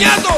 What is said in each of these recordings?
ñato.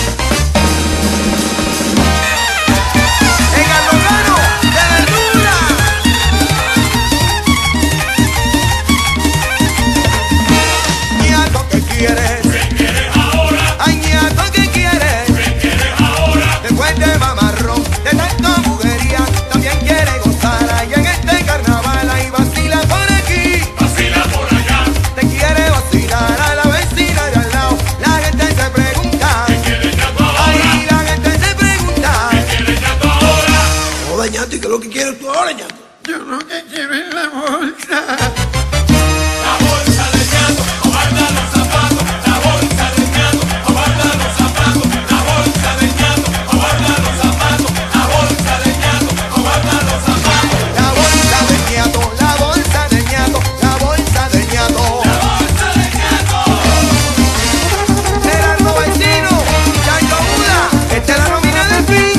¿Y qué es lo que quieres tú ahora, ñato? Yo lo que quiero es la bolsa. La bolsa de ñato, guarda los zapatos. La bolsa de ñato, guarda los zapatos. La bolsa de ñato, guarda los zapatos. La bolsa de ñato, guarda los zapatos. La bolsa de ñato, la bolsa de ñato, la bolsa de ñato. La bolsa de ñato. Gerardo Vecino, Chancho Buda, esta es la nómina del fin.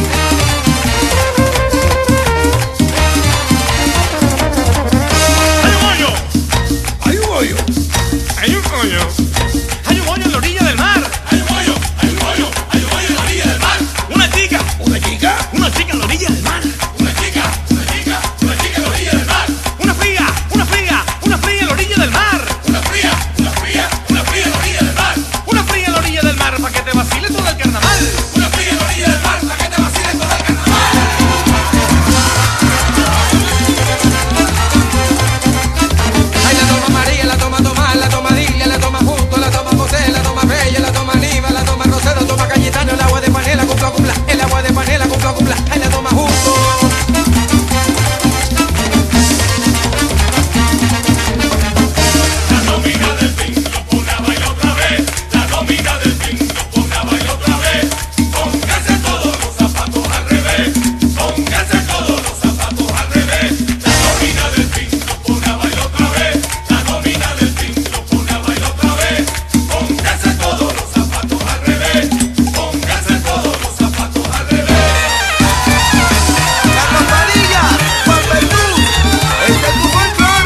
Hay un hoyo. Hay un hoyo. Hay un hoyo en la orilla del mar. Hay un hoyo, hay un hoyo, hay un hoyo en la orilla del mar. Una chica. ¿Una chica? Una chica en la orilla del mar. Una chica, una chica, una chica en la orilla del mar. Una fría, una fría, una fría en la orilla del mar. Una fría, una fría, una fría en la orilla del mar. Una fría en la orilla del mar para que te vacile todo el carnaval. Una fría en la orilla del mar para que te vacilen todo el carnaval. Ay, la toma María, la toma Tomás, la toma Dilia, la toma Justo, la toma José, la toma Bella, la toma Aníbal, la toma Rosero, toma Cayetano, el agua de panela, cumpla, cumpla, el agua de panela, cumpla, cumpla, ay, la toma Justo. La nómina del fin lo pone a bailar otra vez. La nómina del fin lo pone a bailar otra vez. Pónganse todos los zapatos al revés. Pónganse todos los zapatos al revés. La nómina del fin lo pone a bailar otra vez. La nómina del fin lo pone a bailar otra vez. Pónganse todos los zapatos al revés. Pónganse todos los zapatos al revés. La campanilla, Juan Perú, este es tu folclor.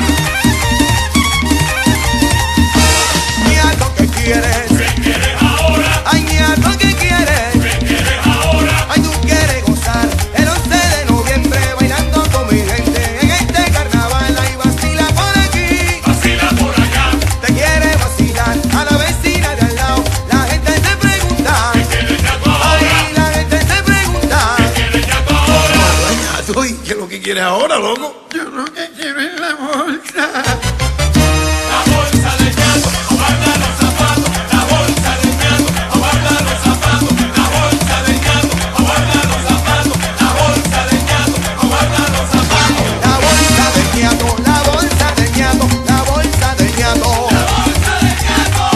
Ñato, ¿qué quieres? ¿Qué quieres ahora? Ay, ñato, ¿qué quieres? ¿Qué quieres ahora? Ay, tú quieres gozar el 11 de noviembre bailando con mi gente en este carnaval. Ay, vacila por aquí, Vacila por allá. te quiere vacilar a la vecina de al lado. La gente se pregunta, ¿Qué quieres ñato ahora? ay, la gente se pregunta. ¿Qué quieres ñato ahora? Ñato, ¿y qué es lo que quieres ahora, loco? Yo lo que quiero es la bolsa. La bolsa de ñato, guarda los zapatos. La bolsa de ñato, guarda los zapatos. La bolsa de ñato, guarda los zapatos. La bolsa de ñato, guarda los zapatos. La bolsa de ñato, la bolsa de ñato, la bolsa de ñato. La bolsa de ñato.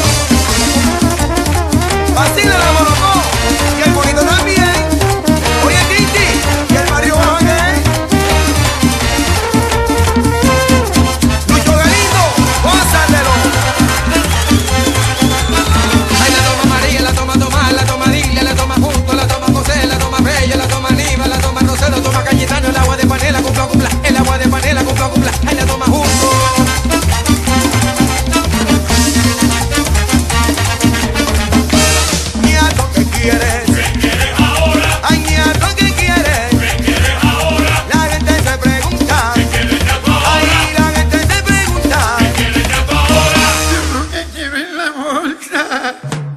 Vacila la Morocco y el bonito también. Oye, Titi y el Mario Bajé. Lucho Galindo, gózatelo. Ay, la toma María, la toma Tomás, la toma Dilia, la toma Justo, la toma José, la toma Bella, la toma Aníbal, la toma Rosero, toma Cayetano, el agua de panela, cumpla, cumpla, el agua de panela, cumpla, cumpla, ay, la toma Justo. Ñato, ¿qué quieres? ¿Qué quieres ahora? Ay, ñato, ¿qué quieres? ¿Qué quieres ahora? La gente se pregunta, ¿Qué quieres ñato ahora? ay, la gente se pregunta. ¿Qué quieres ñato ahora? Yo lo que quiero es la bolsa.